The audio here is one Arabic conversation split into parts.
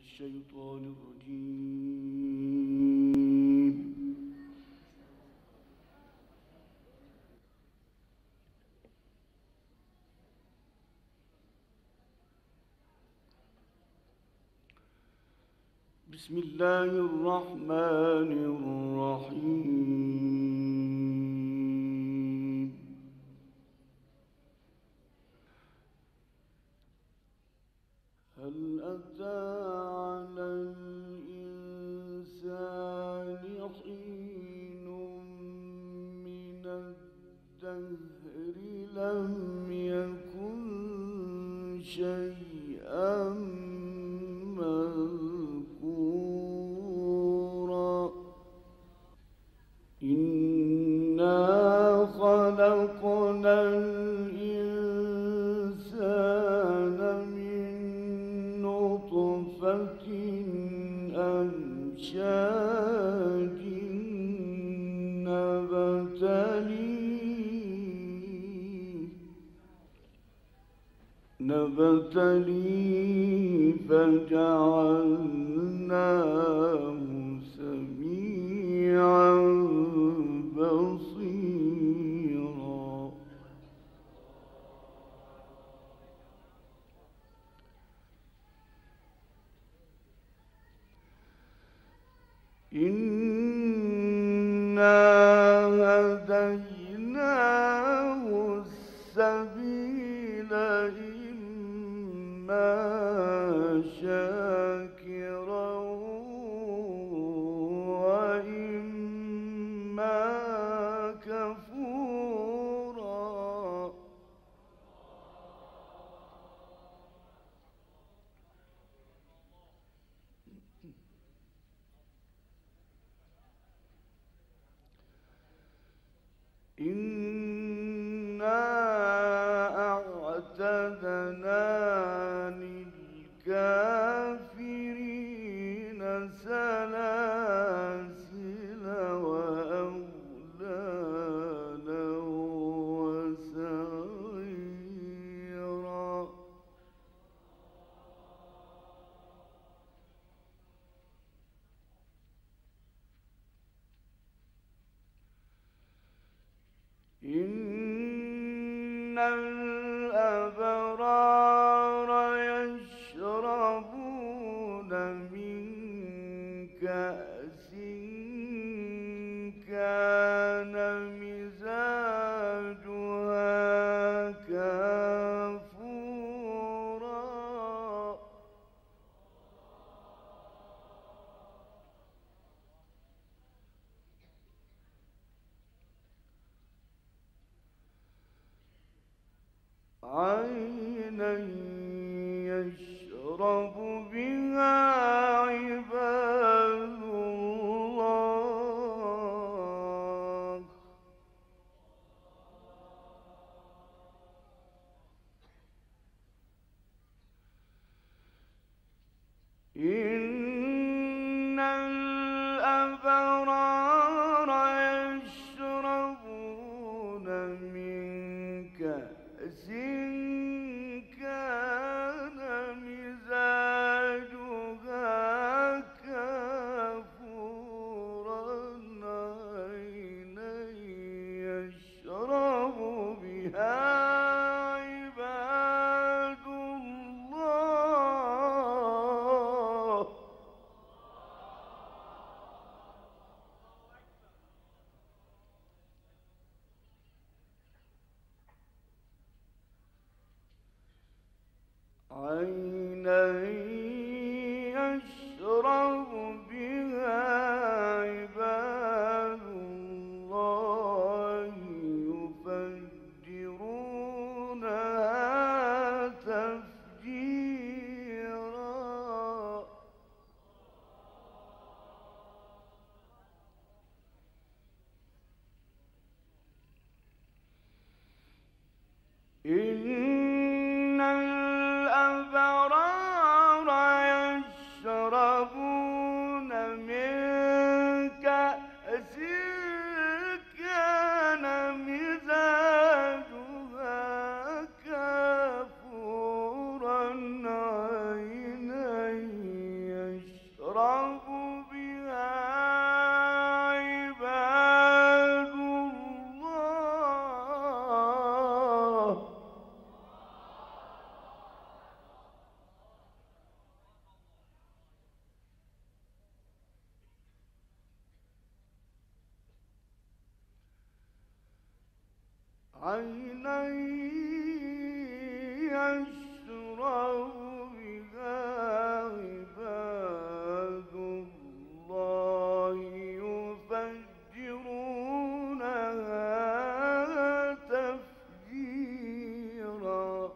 الشيطان الرجيم. بسم الله الرحمن الرحيم. هل أتى على الإنسان حين من الدهر لم يكن شيئا مذكورا. إنا خلقنا الإنسان من نطفة أمشاج نبتليه فجعلناه سميعا بصيرا. إنا هديناه السبيل إما شاكرا وإما كفورا. إنا أعتدنا للكافرين سلاسل وأغلالا وسعيرا. إن الأبرار يشربون من كأس كان مزاجها كافورا. عينا يشرب بها عباد الله. إن الأبرار يشربون من كأس كان مزاجها كافورا. عينا يشرب بها عباد الله. عينا يشرب بها عباد الله يفجرونها تفجيرا. إن الأبرار عينا يشرب بها عباد الله يفجرونها تفجيرا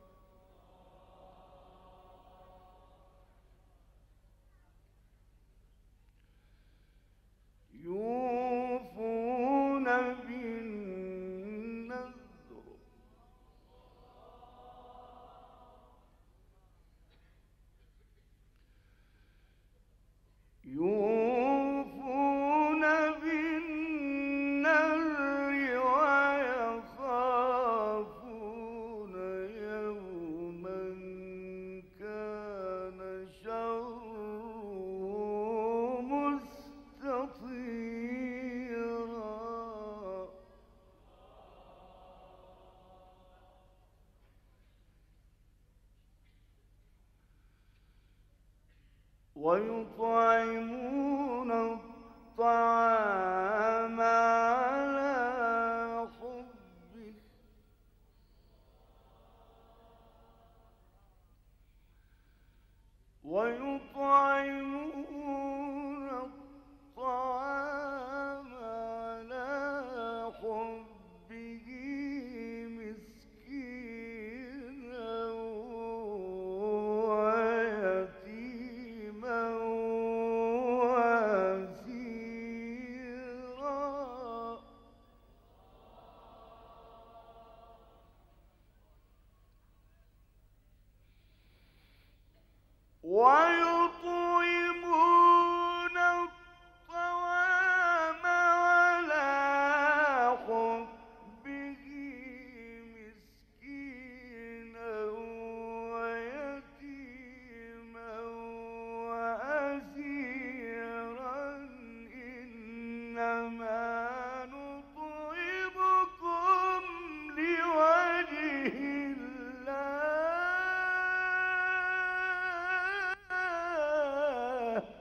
يوفون بالنذر يوفون بالنذر ويخافون يوما كان شره مستطيرا ويطعمون الطعام على حبه ويطعمون الطعام على حبه مسكينا ويتيما واسيرا ويطعمون الطعام على حبه مسكينا ويتيما وأسيرا إنما نطعمكم لوجه الله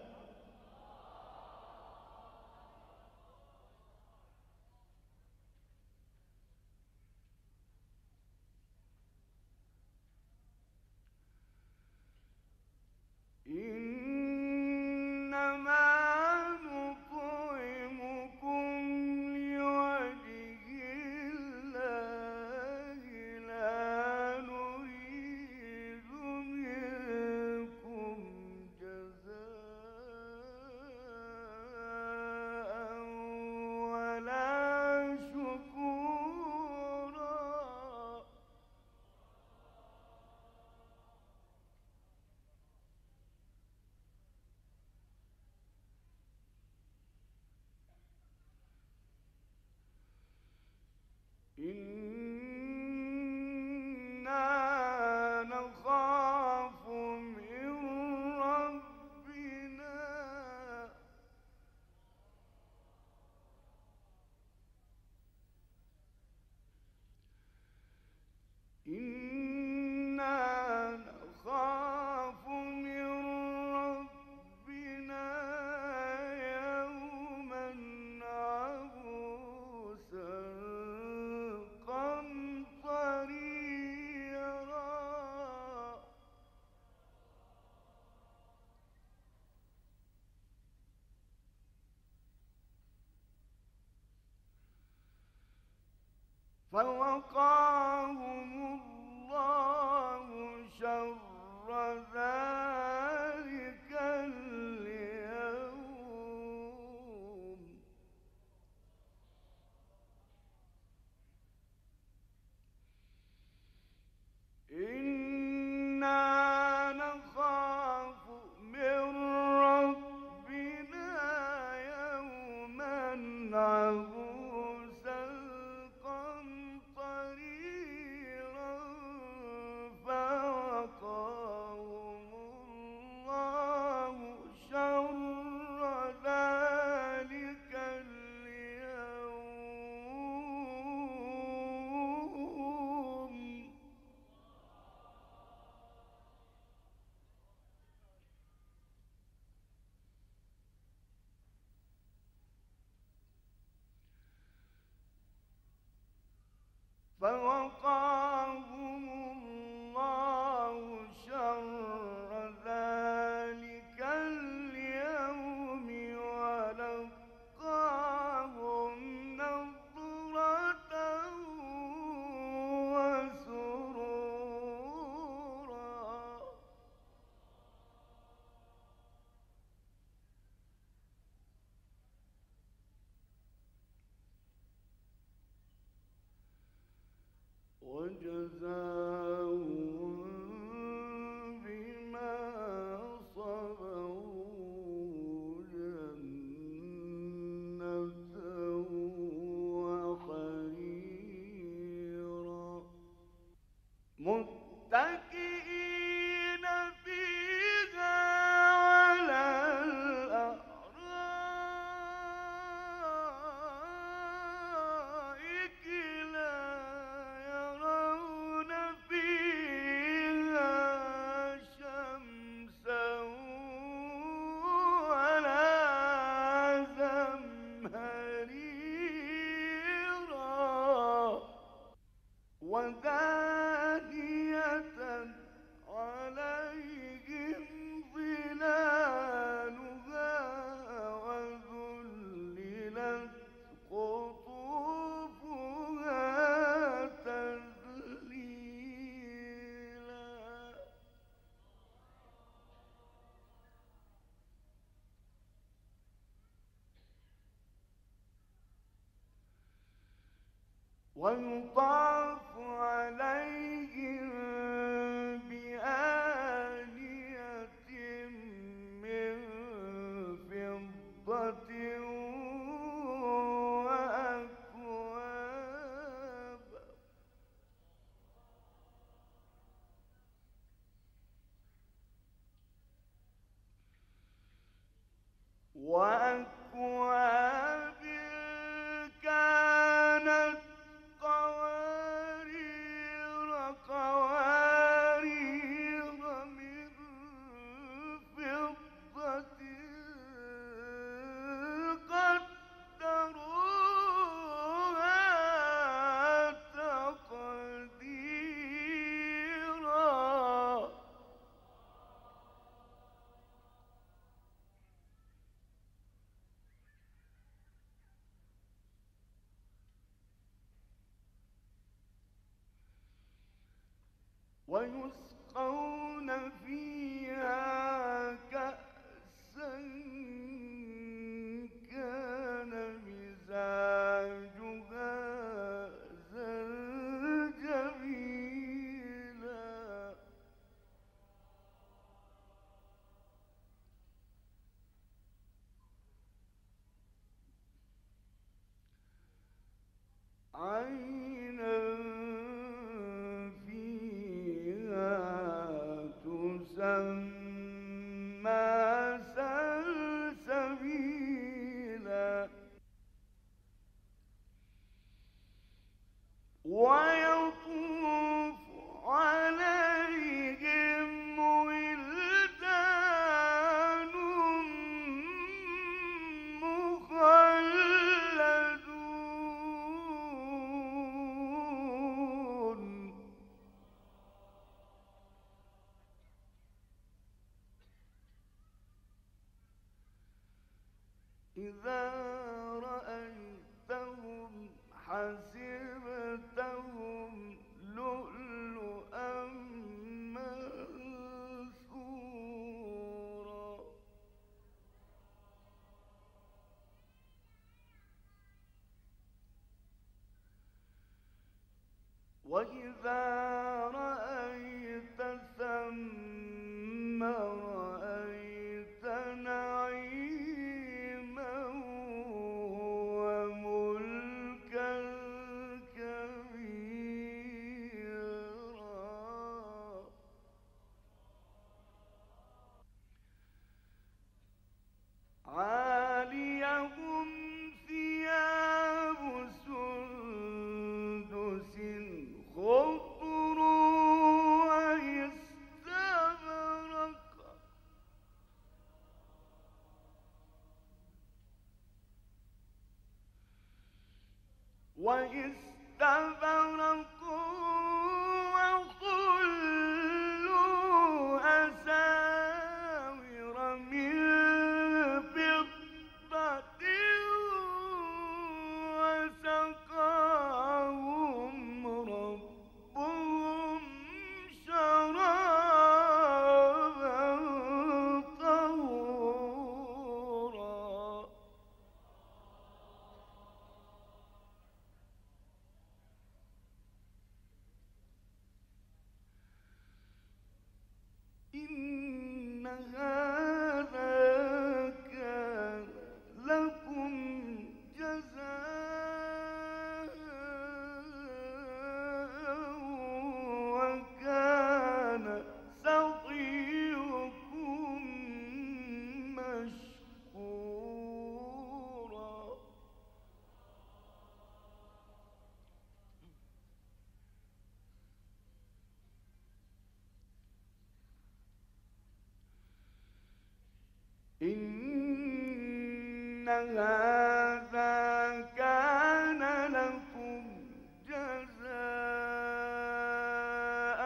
إنما نطعمكم لوجه الله لا نريد منكم جزاء ولا شكورا إنا نخاف من ربنا إنا نخاف من ربنا يوما عبوسا قمطريرا فوقاهم الله شر ذلك اليوم إنا نخاف من ربنا يوما عبوسا قمطريرا فوقاهم فوقاهم الله شر ذلك اليوم ولقاهم نضرة وسرورا. وجزاهم بما صبروا جنة وحريرا متكئين فيها على الأرائك لا يرون فيها شمسا ولا زمهريرا ودانية عليهم ظلالها وذللت قطوفها تذليلا. ويطاف عليهم بآنية من فضة وأكواب كانت قوارير من فضة قدروها تقديرا. ويسقون فيها كأسا كان مزاجها زنجبيلا عينا فيها تسمى سلسبيلا ويطوف عليهم ولدان مخلدون إذا رأيتهم حسبتهم لؤلؤا منثورا وإذا رأيت ثم رأيت نعيما وملكا كبيرا عاليهم ثياب سندس خضر واستبرق هذا كان لكم جزاء وكان سعيكم مشكورا. إن هذا كان لكم جزاء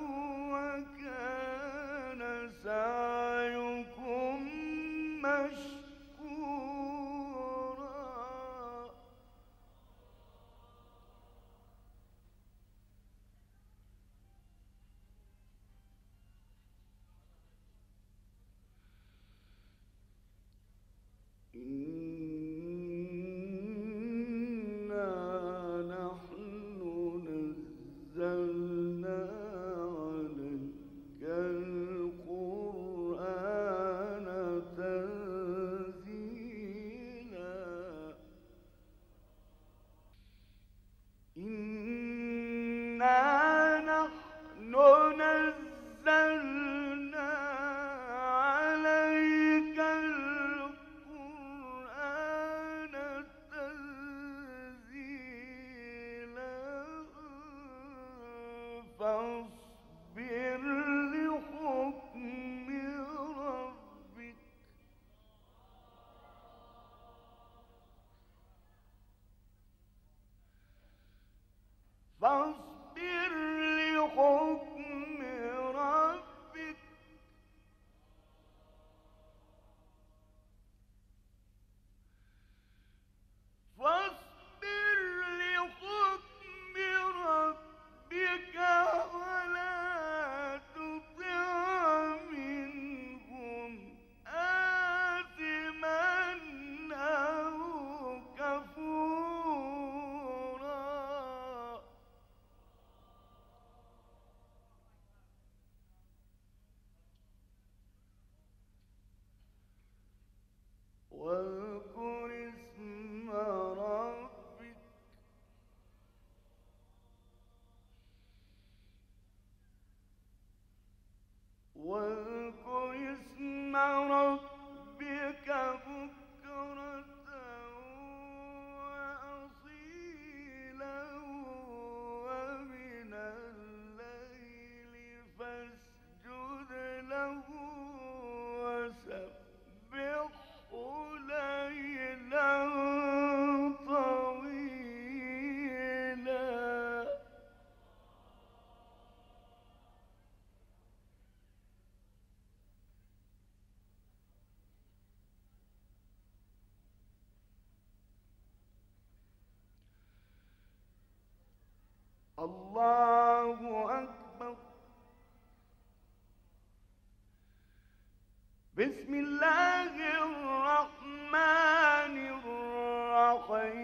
وكان سعيكم مشكورا. إنا نحن نزلنا عليك القرآن تنزيلا. إنا نحن نزلنا عليك القرآن تنزيلا. فاصبر لحكم ربك فاصبر لحكم ربك فاصبر لحكم ربك ولا تطع منهم آثما أو كفورا. واذكر اسم ربك بكرة وأصيلا ومن الليل فاسجد له وسبحه ليلا طويلا. الله أكبر. بسم الله الرحمن الرحيم.